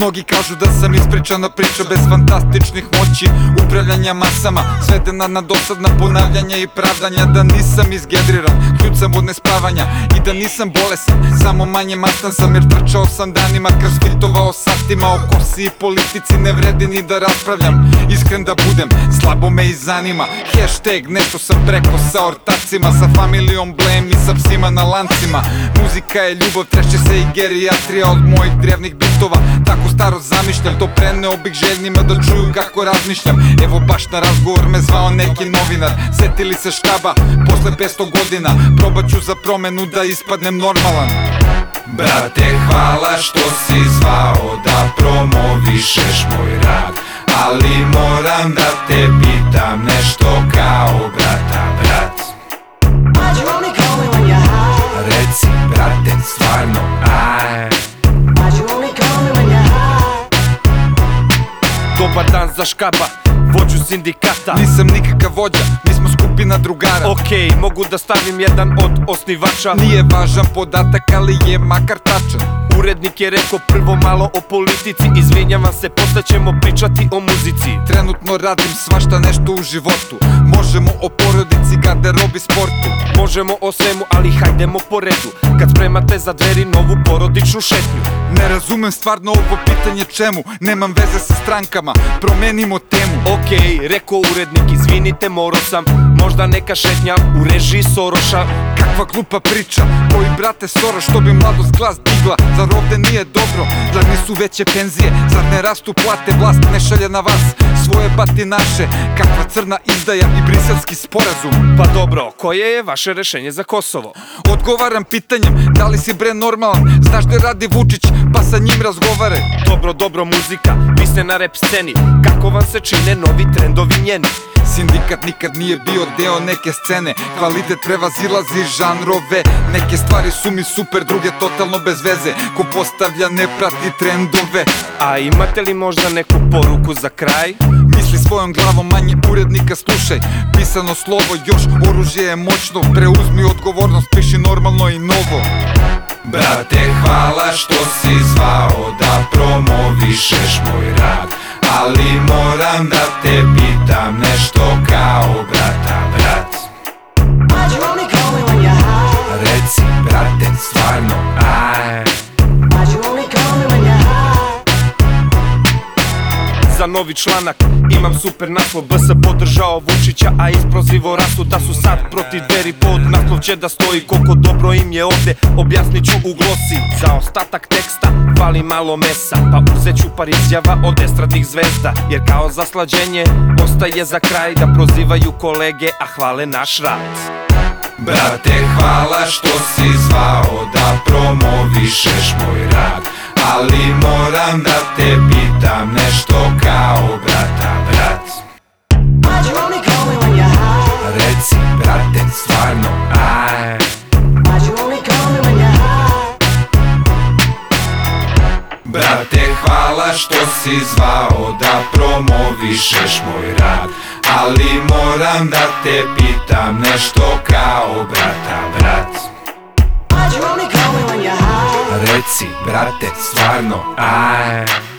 Mnogi kažu da sam ispričana priča bez fantastičnih moći upravljanja masama, svedena na dosadna ponavljanja i pravdanja. Da nisam izgedriran, kljucam od nespavanja i da nisam bolesan, samo manje mastan sam jer trčao sam danima, krv filtovao satima. O kosi i politici ne vredi ni da raspravljam, iskren da budem, slabo me i zanima. Hashtag nešto sam preko sa ortacima, sa familijom Blame i sa psima na lancima. Muzika je ljubav, trešće se i gerijatrija od mojih drevnih bitova. Tako staro zamišljam, to preneo bih željnima da čuju kako razmišljam. Evo baš na razgovor me zvao neki novinar, setili se štaba posle 500 godina. Probat ću za promenu da ispadnem normalan. Brate, hvala što si zvao da promovišeš moj rad, ali moram da te pitam nešto kao brata, brat. Reci, brate, stvarno, aj. Dobar dan za Škaba, vođu sindikata. Nisam nikakav vođa, mi smo skupina drugara. Okej, mogu da stavim jedan od osnivača. Nije važan podatak, ali je makar tačan. Urednik je rekao prvo malo o politici, izvinjavam se, posle ćemo pričati o muzici. Trenutno radim svašta nešto u životu, možemo o porodici, garderobi, sportu. Možemo o svemu, ali hajdemo po redu, kad spremate za dveri novu porodičnu šetnju. Ne razumem stvarno ovo pitanje čemu, nemam veze sa strankama, promenimo temu. Okej, rekao urednik, izvinite, morao sam, možda neka šetnja u režiji Soroša. Kakva glupa priča, koji brate Soroš, što bi mladost glas digla. Zar ovde nije dobro, zar nisu veće penzije, zar ne rastu plate, vlast ne šalje na vas svoje batinaše. Kakva crna izdaja i briselski sporazum. Pa dobro, koje je vaše rešenje za Kosovo? Odgovaram pitanjem, da li si bre normalan, znaš gde radi Vučić, pa sa njim razgovare. Dobro, muzika, vi ste na rap sceni, kako vam se čine novi trendovi njeni? Sindikat nikad nije bio deo neke scene, kvalitet prevazilazi žanrove. Neke stvari su mi super, druge totalno bez veze, ko postavlja ne prati trendove. A imate li možda neku poruku za kraj? Misli svojom glavom, manje urednika slušaj. Pisano slovo, još oružje je moćno, preuzmi odgovornost, piši normalno i novo. Brate, hvala što si zvao da promovišeš moj rad, ali moram da te pitam nešto kao brata, brat. Reci, brate, stvarno, aj. Za novi članak imam super naslov, BS podržao Vučića, a isprozivo rasu da su sad protiv dveri. Pod naslov će da stoji koliko dobro im je ovde, objasnit ću u glosi. Za ostatak teksta fali malo mesa, pa uzet ću par izjava od estradnih zvezda, jer kao zaslađenje ostaje za kraj da prozivaju kolege, a hvale naš rad. Brate, hvala što si zvao da promovišeš moj rad, ali moram da te pitam nešto kao brata, brat. Reci, brate, stvarno, aj. Brate, hvala što si zvao da promovišeš moj rad, ali moram da te pitam nešto kao brata, brat. Reci, brate, stvarno, aj.